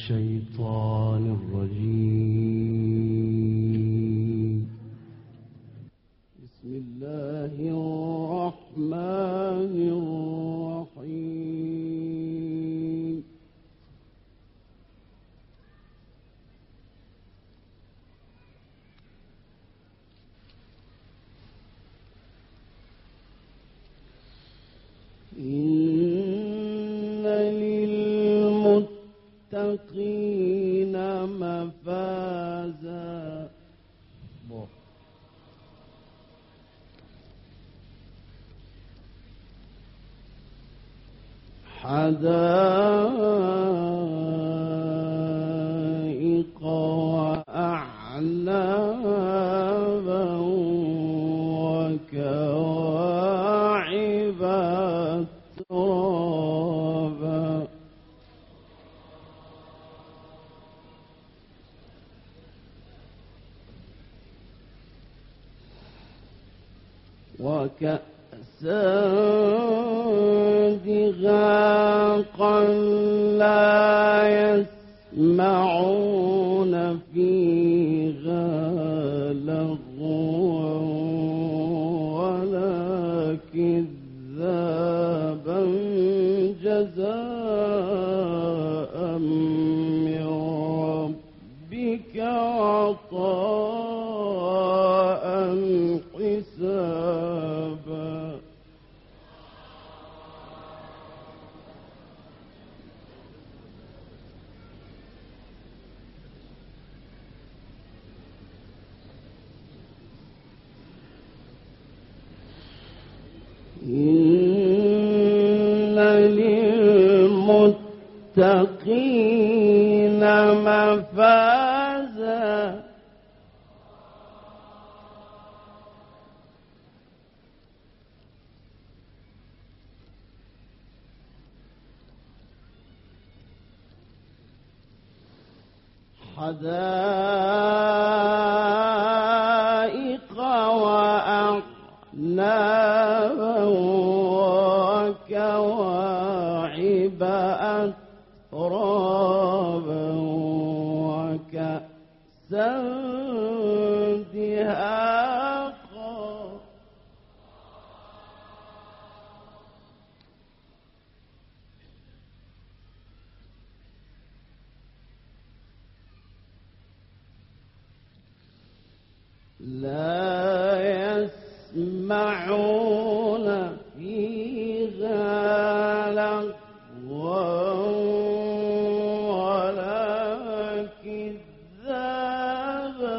الشيطان الرجيم. بسم الله الرحمن الرحيم. إن للمتقين مفازا حدائق وأعنابا وكواعب أترابا وكأسا دهاقا لا يسمعون فيها لغوا ولا كذابا جزاء من ربك عطاء حسابا. إن للمتقين مفازا حدائق وأعنابا وكواعب أترابا وكأسا دهاقا لا يسمعون فيها لغوا ولا كذابا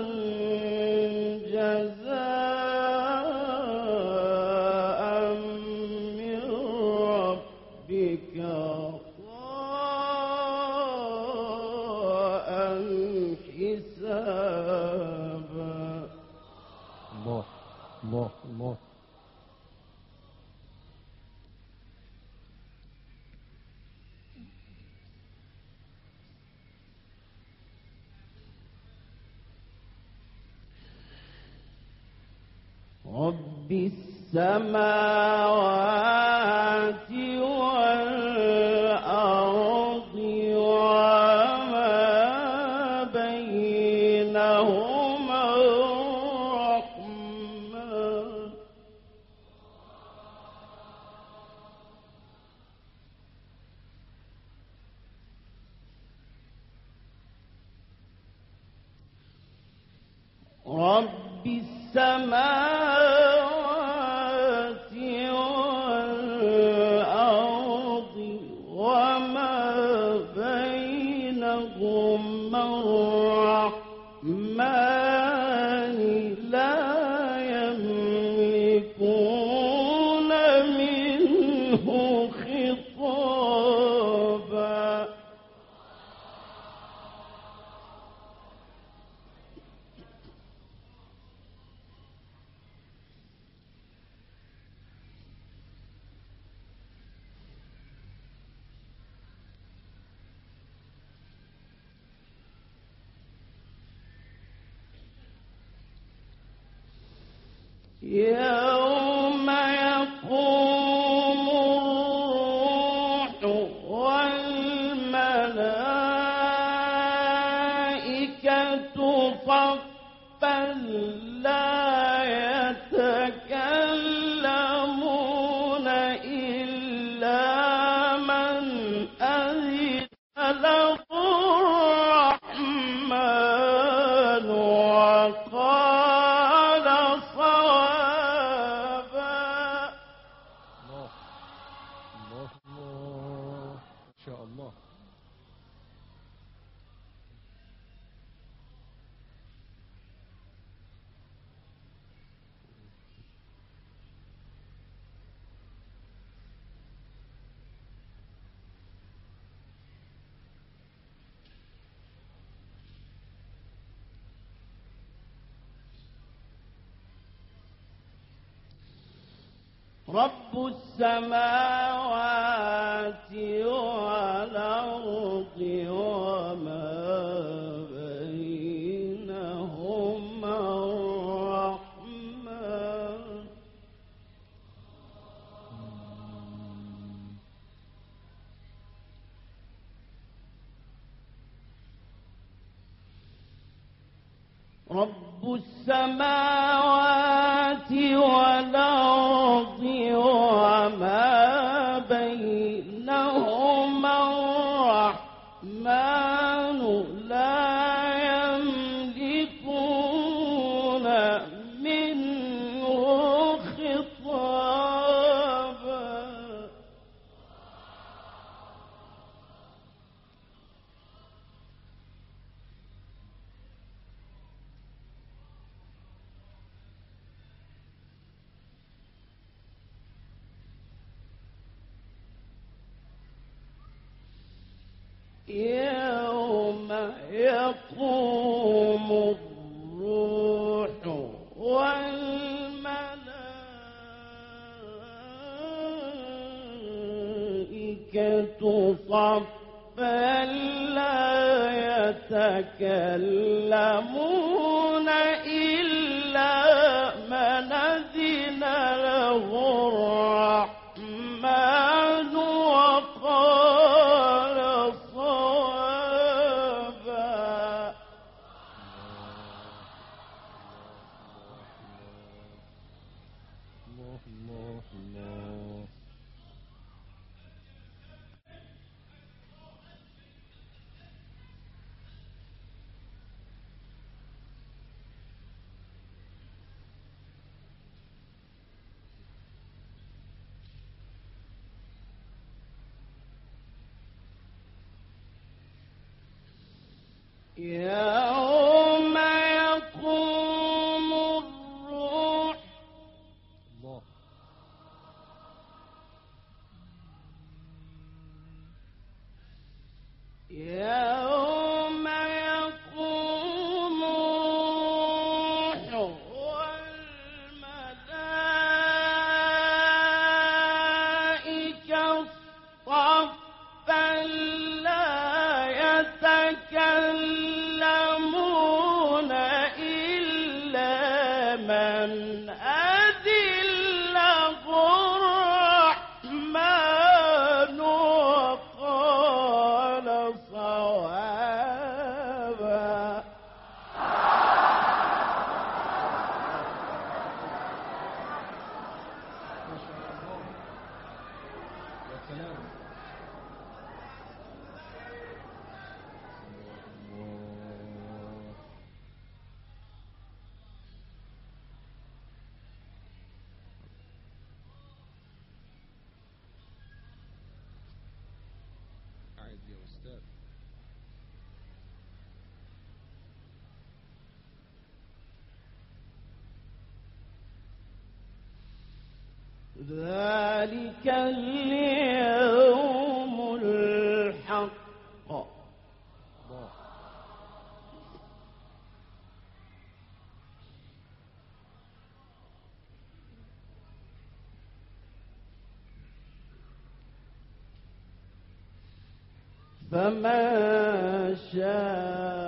جزاء من ربك عطاء حسابا. الله الله الله. رب السماوات والأرض وما بينهما الرحمن رب السماوات والأرض وما بينهما الرحمن لا يملكون منه خطابا. يوم يقوم الروح والملائكة له الرحمن وقال صوابا. الله الله الله، إن شاء الله. رب السماوات والأرض وما بينهما الرحمن. رب السماوات والأرض وما بينهما الرحمن لا يملكون منه خطابا. يوم يقوم الروح والملائكة صفا لا يتكلمون إلا من أذن له الرحمن وقال صوابا. الله الله الله. يوم يقوم الروح الله يوم يقوم الروح والملائكة صفا لا يتكلمون إلا من أذن له الرحمن وقال صوابا. ما شاء الله. يا سلام. الله. قاعد يا أستاذ. ذلك اليوم الحق. الله فمن شاء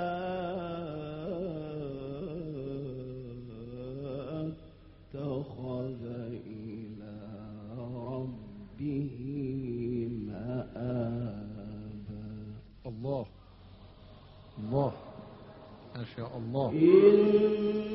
اتخذ إلى ربه مآبا. الله الله، ما شاء الله. إن